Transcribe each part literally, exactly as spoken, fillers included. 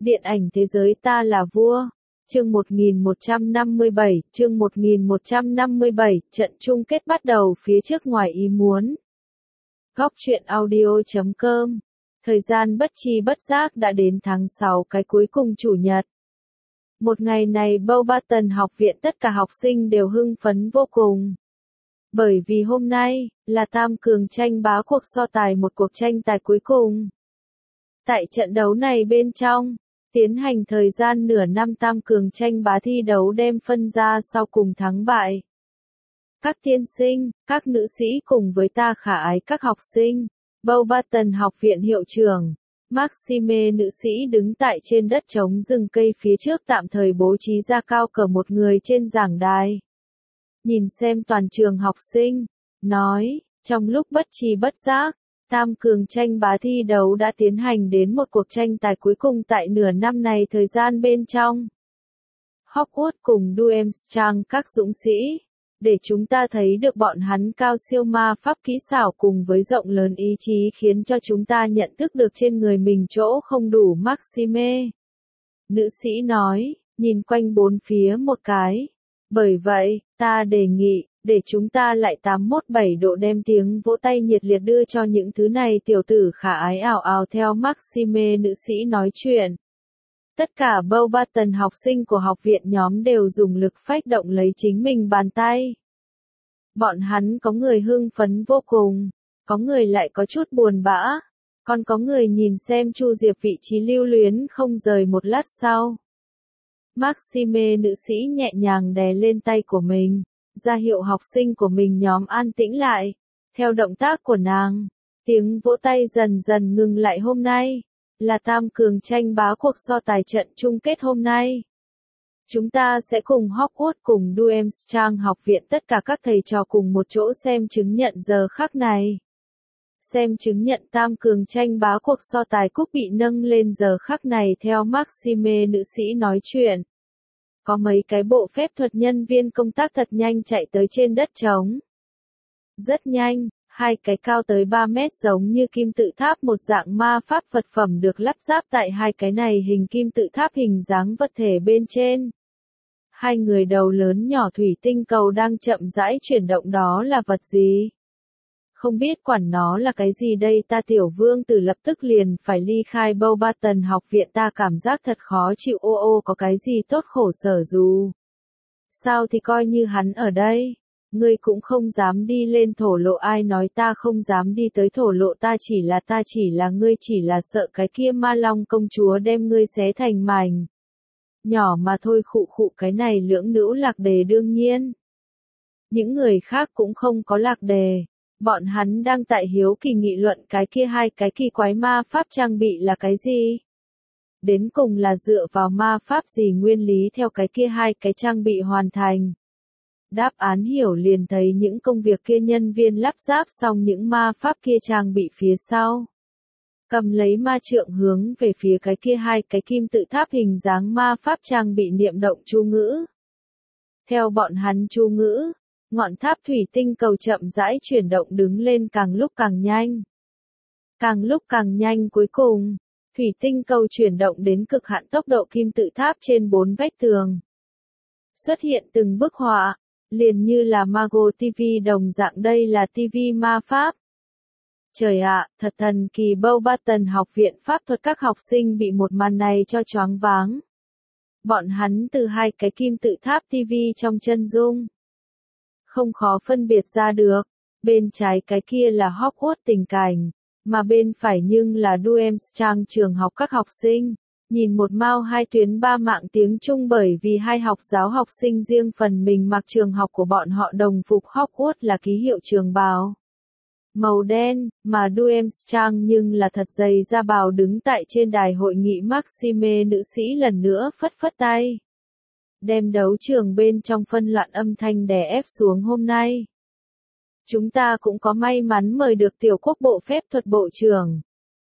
Điện ảnh thế giới ta là vua. Chương một nghìn một trăm năm mươi bảy, chương một nghìn một trăm năm mươi bảy, trận chung kết bắt đầu phía trước ngoài ý muốn. Góc truyện audio chấm com. Thời gian bất chi bất giác đã đến tháng sáu cái cuối cùng chủ nhật. Một ngày này Beauxbaton học viện tất cả học sinh đều hưng phấn vô cùng. Bởi vì hôm nay, là tam cường tranh bá cuộc so tài một cuộc tranh tài cuối cùng. Tại trận đấu này bên trong, tiến hành thời gian nửa năm tam cường tranh bá thi đấu đem phân ra sau cùng thắng bại. Các tiên sinh, các nữ sĩ cùng với ta khả ái các học sinh, Beauxbaton học viện hiệu trưởng, Maxime nữ sĩ đứng tại trên đất trống rừng cây phía trước tạm thời bố trí ra cao cờ một người trên giảng đài. Nhìn xem toàn trường học sinh, nói, trong lúc bất chi bất giác, tam cường tranh bá thi đấu đã tiến hành đến một cuộc tranh tài cuối cùng tại nửa năm này thời gian bên trong. Hogwarts cùng Durmstrang các dũng sĩ, để chúng ta thấy được bọn hắn cao siêu ma pháp kỹ xảo cùng với rộng lớn ý chí khiến cho chúng ta nhận thức được trên người mình chỗ không đủ. Maxime nữ sĩ nói, nhìn quanh bốn phía một cái. Bởi vậy, ta đề nghị, để chúng ta lại tám mốt bảy độ đem tiếng vỗ tay nhiệt liệt đưa cho những thứ này tiểu tử khả ái ảo ảo theo Maxime nữ sĩ nói chuyện. Tất cả Beauxbaton học sinh của học viện nhóm đều dùng lực phách động lấy chính mình bàn tay. Bọn hắn có người hưng phấn vô cùng, có người lại có chút buồn bã, còn có người nhìn xem Chu Diệp vị trí lưu luyến không rời một lát sau. Maxime nữ sĩ nhẹ nhàng đè lên tay của mình, ra hiệu học sinh của mình nhóm an tĩnh lại. Theo động tác của nàng, tiếng vỗ tay dần dần ngừng lại. Hôm nay là tam cường tranh bá cuộc so tài trận chung kết hôm nay. Chúng ta sẽ cùng Hogwarts cùng Durmstrang học viện tất cả các thầy trò cùng một chỗ xem chứng nhận giờ khắc này. Xem chứng nhận tam cường tranh bá cuộc so tài cúp bị nâng lên giờ khắc này theo Maxime nữ sĩ nói chuyện. Có mấy cái bộ phép thuật nhân viên công tác thật nhanh chạy tới trên đất trống. Rất nhanh, hai cái cao tới ba mét giống như kim tự tháp một dạng ma pháp vật phẩm được lắp ráp tại hai cái này hình kim tự tháp hình dáng vật thể bên trên. Hai người đầu lớn nhỏ thủy tinh cầu đang chậm rãi chuyển động. Đó là vật gì? Không biết quản nó là cái gì đây. Ta tiểu vương tử lập tức liền phải ly khai Beauxbaton học viện. Ta cảm giác thật khó chịu. Ô ô có cái gì tốt khổ sở dù sao thì coi như hắn ở đây. Ngươi cũng không dám đi lên thổ lộ. Ai nói ta không dám đi tới thổ lộ. Ta chỉ là ta chỉ là ngươi chỉ là sợ cái kia ma long công chúa đem ngươi xé thành mảnh nhỏ mà thôi. Khụ khụ cái này lưỡng nữ lạc đề đương nhiên. Những người khác cũng không có lạc đề. Bọn hắn đang tại hiếu kỳ nghị luận cái kia hai cái kỳ quái ma pháp trang bị là cái gì. Đến cùng là dựa vào ma pháp gì nguyên lý theo cái kia hai cái trang bị hoàn thành. Đáp án hiểu liền thấy những công việc kia nhân viên lắp ráp xong những ma pháp kia trang bị phía sau. Cầm lấy ma trượng hướng về phía cái kia hai cái kim tự tháp hình dáng ma pháp trang bị niệm động chú ngữ. Theo bọn hắn chú ngữ, ngọn tháp thủy tinh cầu chậm rãi chuyển động đứng lên càng lúc càng nhanh. Càng lúc càng nhanh cuối cùng, thủy tinh cầu chuyển động đến cực hạn tốc độ kim tự tháp trên bốn vách tường. Xuất hiện từng bức họa, liền như là Mago ti vi đồng dạng. Đây là ti vi ma pháp. Trời ạ, thật thần kỳ. Beauxbaton học viện pháp thuật các học sinh bị một màn này cho choáng váng. Bọn hắn từ hai cái kim tự tháp ti vi trong chân dung. Không khó phân biệt ra được, bên trái cái kia là Hogwarts tình cảnh, mà bên phải nhưng là Durmstrang trường học các học sinh. Nhìn một mao hai tuyến ba mạng tiếng Trung bởi vì hai học giáo học sinh riêng phần mình mặc trường học của bọn họ đồng phục Hogwarts là ký hiệu trường bào màu đen, mà Durmstrang nhưng là thật dày da bào đứng tại trên đài hội nghị. Maxime nữ sĩ lần nữa phất phất tay. Đem đấu trường bên trong phân loạn âm thanh đè ép xuống. Hôm nay, chúng ta cũng có may mắn mời được tiểu quốc bộ phép thuật bộ trưởng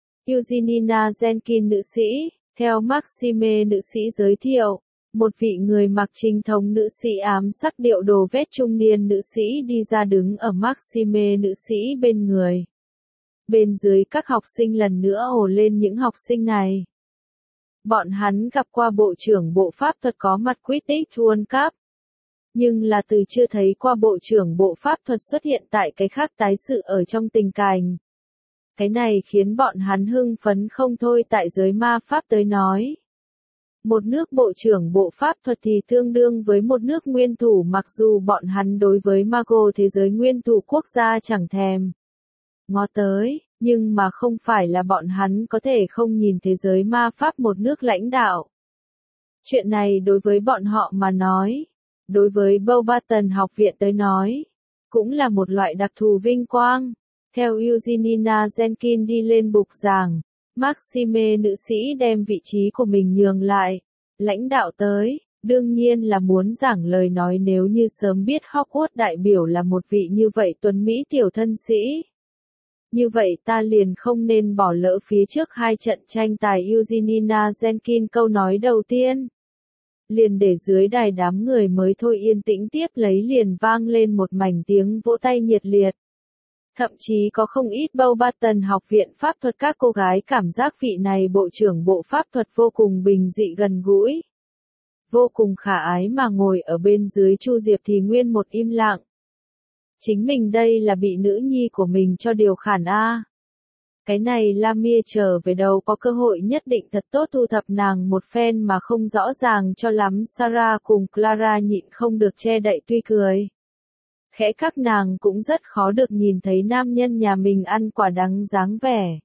Eugenia Jenkins nữ sĩ, theo Maxime nữ sĩ giới thiệu, một vị người mặc chính thống nữ sĩ ám sắc điệu đồ vét trung niên nữ sĩ đi ra đứng ở Maxime nữ sĩ bên người. Bên dưới các học sinh lần nữa ồ lên những học sinh này. Bọn hắn gặp qua Bộ trưởng Bộ Pháp thuật có mặt Quidditch World Cup. Nhưng là từ chưa thấy qua Bộ trưởng Bộ Pháp thuật xuất hiện tại cái khác tái sự ở trong tình cảnh. Cái này khiến bọn hắn hưng phấn không thôi tại giới ma Pháp tới nói. Một nước Bộ trưởng Bộ Pháp thuật thì tương đương với một nước nguyên thủ, mặc dù bọn hắn đối với Mago thế giới nguyên thủ quốc gia chẳng thèm ngó tới, nhưng mà không phải là bọn hắn có thể không nhìn thế giới ma Pháp một nước lãnh đạo. Chuyện này đối với bọn họ mà nói, đối với Beauxbaton học viện tới nói, cũng là một loại đặc thù vinh quang. Theo Eugenia Jenkins đi lên bục giảng, Maxime nữ sĩ đem vị trí của mình nhường lại. Lãnh đạo tới, đương nhiên là muốn giảng lời nói nếu như sớm biết Hogwarts đại biểu là một vị như vậy tuấn Mỹ tiểu thân sĩ. Như vậy ta liền không nên bỏ lỡ phía trước hai trận tranh tài Eugenia Jenkins câu nói đầu tiên. Liền để dưới đài đám người mới thôi yên tĩnh tiếp lấy liền vang lên một mảnh tiếng vỗ tay nhiệt liệt. Thậm chí có không ít Beauxbaton học viện pháp thuật các cô gái cảm giác vị này bộ trưởng bộ pháp thuật vô cùng bình dị gần gũi. Vô cùng khả ái mà ngồi ở bên dưới Chu Diệp thì nguyên một im lặng. Chính mình đây là bị nữ nhi của mình cho điều khản a. Cái này Lamia trở về đầu có cơ hội nhất định thật tốt thu thập nàng một phen mà không rõ ràng cho lắm. Sarah cùng Clara nhịn không được che đậy tuy cười. Khẽ các nàng cũng rất khó được nhìn thấy nam nhân nhà mình ăn quả đắng dáng vẻ.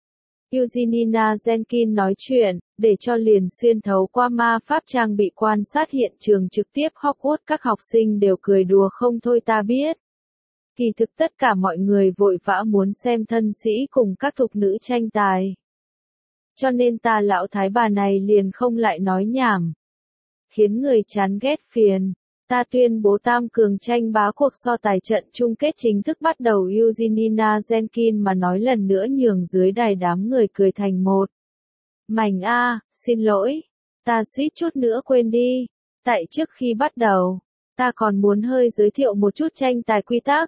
Eugenia Jenkins nói chuyện, để cho liền xuyên thấu qua ma pháp trang bị quan sát hiện trường trực tiếp Hogwarts các học sinh đều cười đùa không thôi ta biết. Kỳ thực tất cả mọi người vội vã muốn xem thân sĩ cùng các thục nữ tranh tài. Cho nên ta lão thái bà này liền không lại nói nhảm. Khiến người chán ghét phiền. Ta tuyên bố tam cường tranh bá cuộc so tài trận chung kết chính thức bắt đầu. Eugenia Jenkins mà nói lần nữa nhường dưới đài đám người cười thành một. Mảnh a, xin lỗi. Ta suýt chút nữa quên đi. Tại trước khi bắt đầu, ta còn muốn hơi giới thiệu một chút tranh tài quy tắc.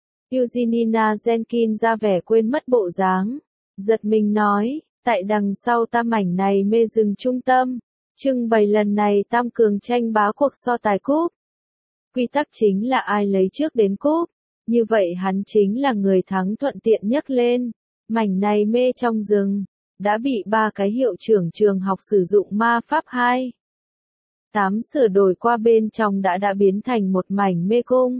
Eugenia Jenkins ra vẻ quên mất bộ dáng. Giật mình nói, tại đằng sau tam mảnh này mê rừng trung tâm. Trưng bày lần này tam cường tranh bá cuộc so tài cúp. Quy tắc chính là ai lấy trước đến cúp. Như vậy hắn chính là người thắng thuận tiện nhấc lên. Mảnh này mê trong rừng. Đã bị ba cái hiệu trưởng trường học sử dụng ma pháp hai. Tám sửa đổi qua bên trong đã đã biến thành một mảnh mê cung.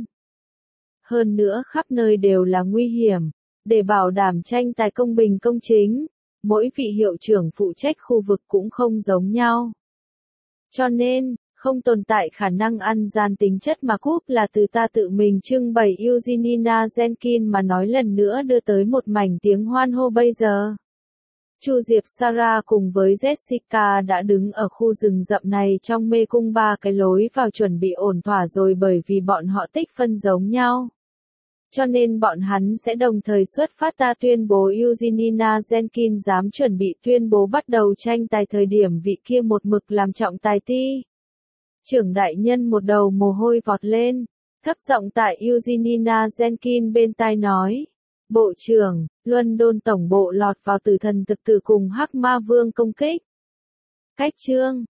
Hơn nữa khắp nơi đều là nguy hiểm. Để bảo đảm tranh tài công bình công chính. Mỗi vị hiệu trưởng phụ trách khu vực cũng không giống nhau. Cho nên, không tồn tại khả năng ăn gian tính chất mà cúp là từ ta tự mình trưng bày. Eugenia Jenkins mà nói lần nữa đưa tới một mảnh tiếng hoan hô bây giờ. Chu Diệp Sarah cùng với Jessica đã đứng ở khu rừng rậm này trong mê cung ba cái lối vào chuẩn bị ổn thỏa rồi bởi vì bọn họ tích phân giống nhau. Cho nên bọn hắn sẽ đồng thời xuất phát ta tuyên bố Eugenia Jenkins dám chuẩn bị tuyên bố bắt đầu tranh tài thời điểm vị kia một mực làm trọng tài ti. Trưởng đại nhân một đầu mồ hôi vọt lên, thấp giọng tại Eugenia Jenkins bên tai nói. Bộ trưởng, London tổng bộ lọt vào tử thần thực tử cùng Hắc Ma Vương công kích. Cách chương